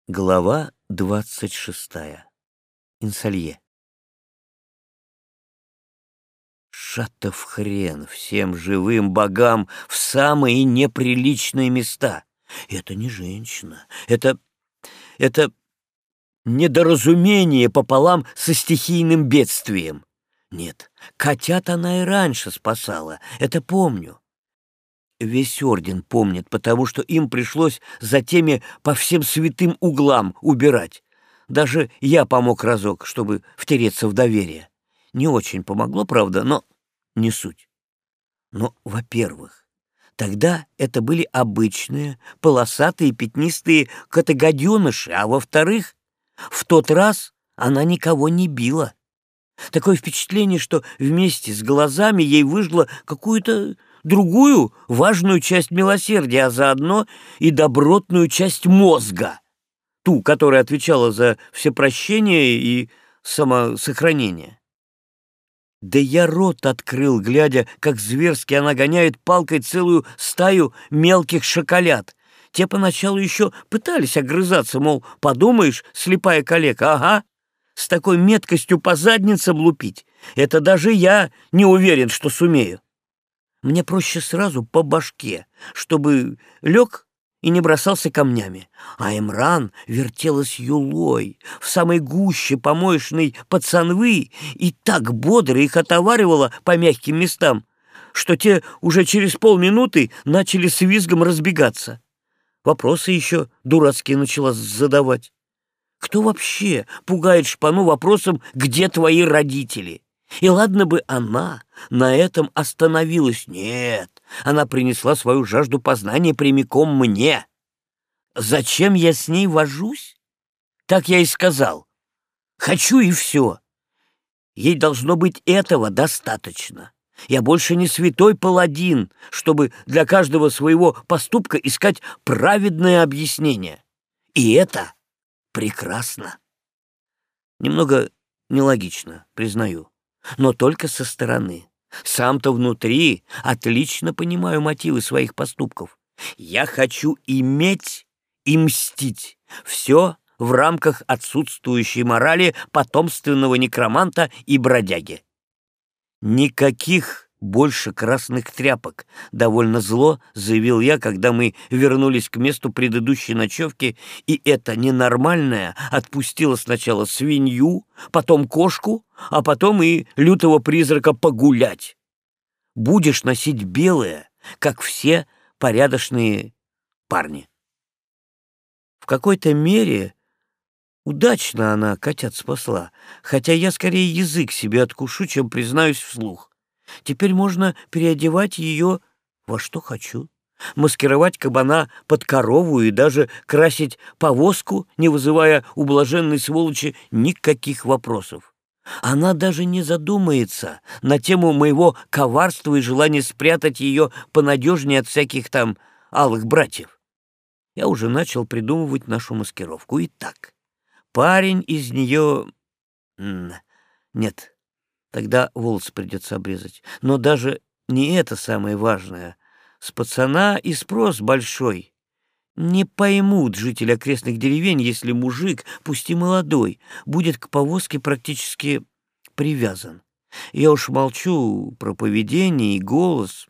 Глава 26. Инсалье. Шатов хрен всем живым богам в самые неприличные места. Это не женщина, это недоразумение пополам со стихийным бедствием. Нет, котят она и раньше спасала, это помню. Весь орден помнит, потому что им пришлось за теми по всем святым углам убирать. Даже я помог разок, чтобы втереться в доверие. Не очень помогло, правда, но не суть. Но, во-первых, тогда это были обычные полосатые пятнистые котогоденыши, а во-вторых, в тот раз она никого не била. Такое впечатление, что вместе с глазами ей выжгла какую-то другую важную часть милосердия, а заодно и добротную часть мозга, ту, которая отвечала за всепрощение и самосохранение. Да я рот открыл, глядя, как зверски она гоняет палкой целую стаю мелких шоколад. Те поначалу еще пытались огрызаться, мол, подумаешь, слепая калека, ага, с такой меткостью по задницам лупить. Это даже я не уверен, что сумею. Мне проще сразу по башке, чтобы лег и не бросался камнями. А Эмран вертелась юлой в самой гуще помоечной пацанвы и так бодро их отоваривала по мягким местам, что те уже через полминуты начали с визгом разбегаться. Вопросы еще дурацкие начала задавать. Кто вообще пугает шпану вопросом «Где твои родители?» И ладно бы она на этом остановилась. Нет, она принесла свою жажду познания прямиком мне. Зачем я с ней вожусь? Так я и сказал. Хочу и все. Ей должно быть этого достаточно. Я больше не святой паладин, чтобы для каждого своего поступка искать праведное объяснение. И это прекрасно. Немного нелогично, признаю, но только со стороны. Сам-то внутри отлично понимаю мотивы своих поступков. Я хочу иметь и мстить. Все в рамках отсутствующей морали потомственного некроманта и бродяги. Никаких больше красных тряпок, довольно зло заявил я, когда мы вернулись к месту предыдущей ночевки, и эта ненормальная отпустила сначала свинью, потом кошку, а потом и лютого призрака погулять. Будешь носить белое, как все порядочные парни. В какой-то мере удачно она котят спасла, хотя я скорее язык себе откушу, чем признаюсь вслух. Теперь можно переодевать ее во что хочу, маскировать кабана под корову и даже красить повозку, не вызывая у блаженной сволочи никаких вопросов. Она даже не задумается на тему моего коварства и желания спрятать ее понадежнее от всяких там алых братьев. Я уже начал придумывать нашу маскировку. Итак, парень из нее... Нет, тогда волосы придется обрезать. Но даже не это самое важное. С пацана и спрос большой. Не поймут жители окрестных деревень, если мужик, пусть и молодой, будет к повозке практически привязан. Я уж молчу про поведение и голос.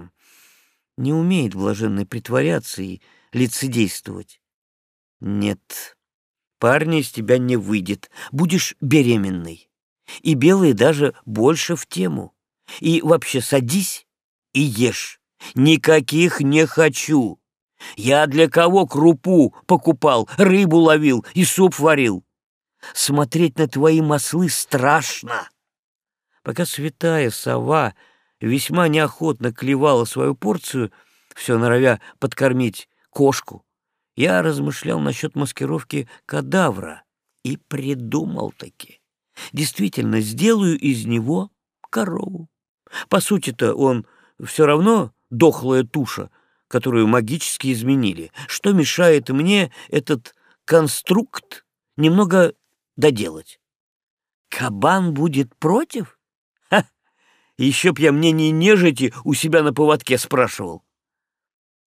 Не умеет блаженный притворяться и лицедействовать. Нет, парня из тебя не выйдет. Будешь беременной. И белые даже больше в тему. И вообще садись и ешь. Никаких не хочу. Я для кого крупу покупал, рыбу ловил и суп варил. Смотреть на твои маслы страшно. Пока святая сова весьма неохотно клевала свою порцию, все норовя подкормить кошку, я размышлял насчет маскировки кадавра и придумал-таки. Действительно, сделаю из него корову. По сути-то он все равно дохлая туша, которую магически изменили. Что мешает мне этот конструкт немного доделать? Кабан будет против? Ха! Еще б я мнение нежити у себя на поводке спрашивал.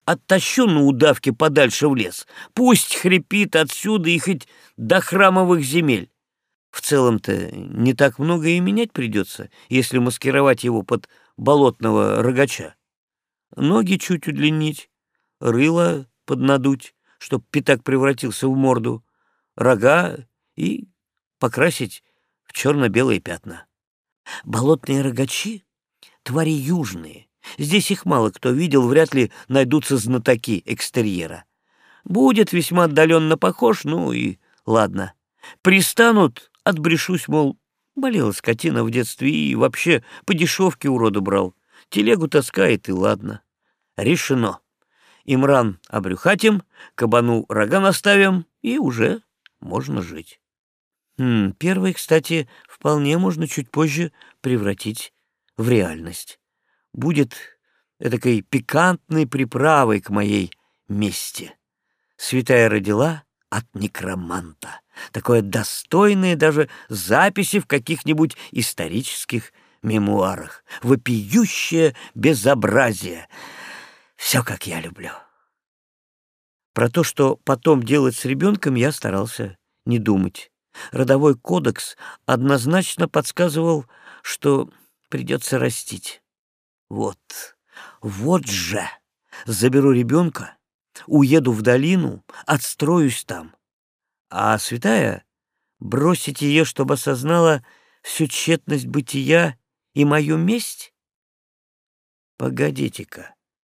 оттащу на удавке подальше в лес. Пусть хрипит отсюда и хоть до храмовых земель. В целом-то не так много и менять придется, если маскировать его под болотного рогача. Ноги чуть удлинить, рыло поднадуть, чтоб пятак превратился в морду, рога и покрасить в черно-белые пятна. Болотные рогачи — твари южные. Здесь их мало кто видел, вряд ли найдутся знатоки экстерьера. Будет весьма отдаленно похож, ну и ладно. Пристанут, отбрешусь, мол, болела скотина в детстве и вообще по дешевке урода брал. Телегу таскает, и ладно. Решено. Имран обрюхатим, кабану рога наставим, и уже можно жить. Первый, кстати, вполне можно чуть позже превратить в реальность. Будет этакой пикантной приправой к моей мести. Святая родила от некроманта. Такое достойное даже записи в каких-нибудь исторических мемуарах. Вопиющее безобразие. Все, как я люблю. Про то, что потом делать с ребенком, я старался не думать. Родовой кодекс однозначно подсказывал, что придется растить. Вот же! Заберу ребенка, уеду в долину, отстроюсь там. А святая бросить ее, чтобы осознала всю тщетность бытия и мою месть? Погодите-ка.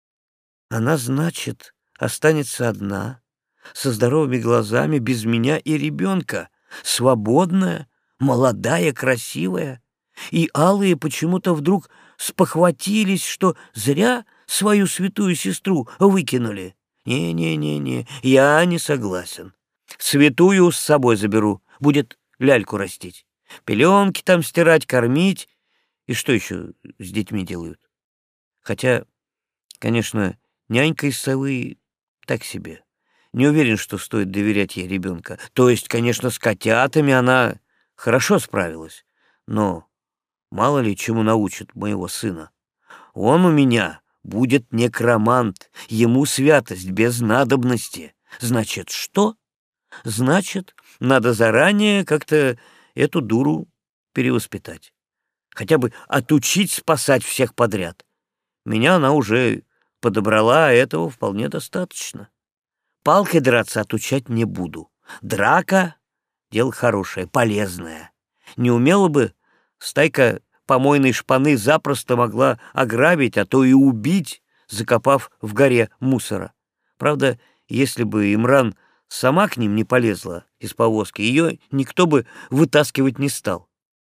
Она, значит, останется одна, со здоровыми глазами, без меня и ребенка, свободная, молодая, красивая. И алые почему-то вдруг спохватились, что зря свою святую сестру выкинули. Не-не-не-не, я не согласен. Святую с собой заберу, будет ляльку растить. Пеленки там стирать, кормить. И что еще с детьми делают? Хотя, конечно, нянька из совы так себе. Не уверен, что стоит доверять ей ребенка. То есть, конечно, с котятами она хорошо справилась. Но мало ли чему научит моего сына. Он у меня будет некромант, ему святость без надобности. Значит, что? Значит, надо заранее как-то эту дуру перевоспитать. Хотя бы отучить спасать всех подряд. Меня она уже подобрала, а этого вполне достаточно. Палкой драться отучать не буду. Драка — дело хорошее, полезное. Не умела бы, стайка помойной шпаны запросто могла ограбить, а то и убить, закопав в горе мусора. Правда, если бы Имран сама к ним не полезла из повозки, ее никто бы вытаскивать не стал.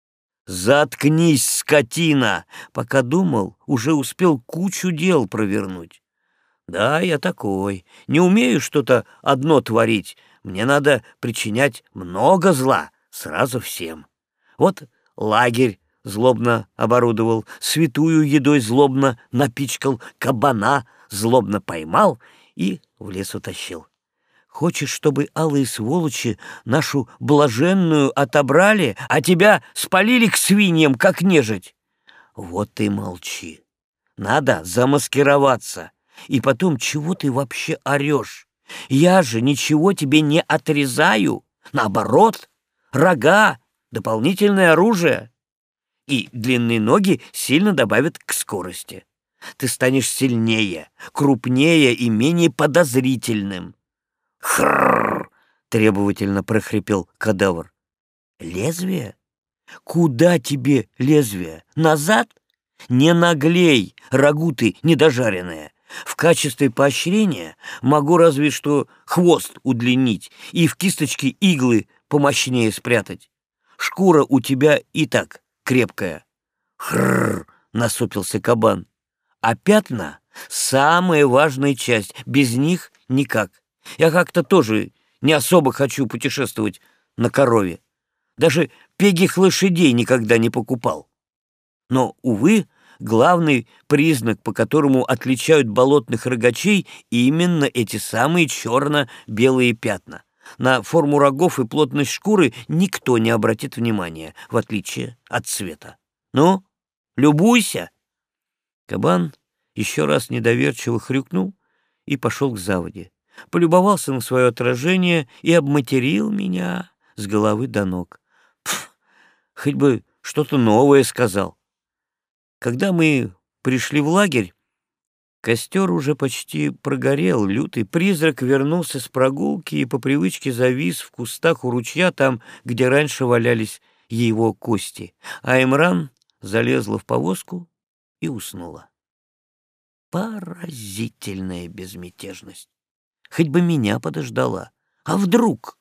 «Заткнись, скотина!» Пока думал, уже успел кучу дел провернуть. Да, я такой. Не умею что-то одно творить. Мне надо причинять много зла сразу всем. Вот лагерь злобно оборудовал, святую едой злобно напичкал, кабана злобно поймал и в лес утащил. Хочешь, чтобы алые сволочи нашу блаженную отобрали, а тебя спалили к свиньям, как нежить? Вот ты молчи. Надо замаскироваться. И потом, чего ты вообще орешь? Я же ничего тебе не отрезаю. Наоборот, рога, дополнительное оружие. И длинные ноги сильно добавят к скорости. Ты станешь сильнее, крупнее и менее подозрительным. «Хрррр!» — требовательно прохрипел кадавр. «Лезвие? Куда тебе лезвие? Назад? Не наглей, рагу ты недожаренная. В качестве поощрения могу разве что хвост удлинить и в кисточке иглы помощнее спрятать. Шкура у тебя и так крепкая». «Хрррр!» — насупился кабан. «А пятна — самая важная часть, без них никак. Я как-то тоже не особо хочу путешествовать на корове. Даже пегих лошадей никогда не покупал. Но, увы, главный признак, по которому отличают болотных рогачей, именно эти самые черно-белые пятна. На форму рогов и плотность шкуры никто не обратит внимания, в отличие от цвета. Ну, любуйся!» Кабан еще раз недоверчиво хрюкнул и пошел к заводе. Полюбовался на свое отражение и обматерил меня с головы до ног. Пф, хоть бы что-то новое сказал. Когда мы пришли в лагерь, костер уже почти прогорел, лютый призрак вернулся с прогулки и по привычке завис в кустах у ручья, там, где раньше валялись его кости, а Имран залезла в повозку и уснула. Поразительная безмятежность. Хоть бы меня подождала. А вдруг?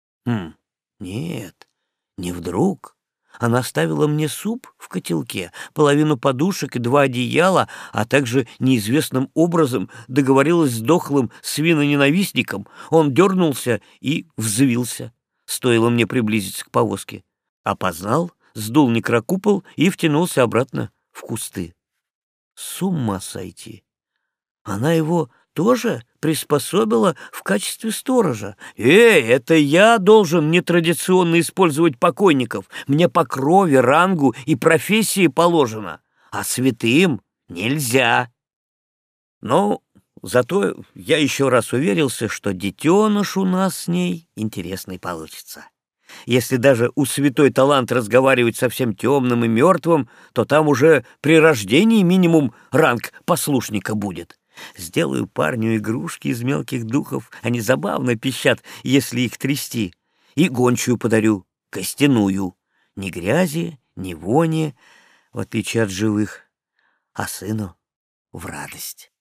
Нет, не вдруг. Она ставила мне суп в котелке, половину подушек и 2 одеяла, а также неизвестным образом договорилась с дохлым свиноненавистником. Он дернулся и взвился. Стоило мне приблизиться к повозке. Опознал, сдул микрокупол и втянулся обратно в кусты. С ума сойти! Она его тоже приспособила в качестве сторожа. Это я должен нетрадиционно использовать покойников. Мне по крови, рангу и профессии положено, а святым нельзя. Но зато я еще раз уверился, что детеныш у нас с ней интересный получится. Если даже у святой талант разговаривать совсем темным и мертвым, то там уже при рождении минимум ранг послушника будет. Сделаю парню игрушки из мелких духов, они забавно пищат, если их трясти. И гончую подарю, костяную. Ни грязи, ни вони, в отличие от живых, а сыну в радость.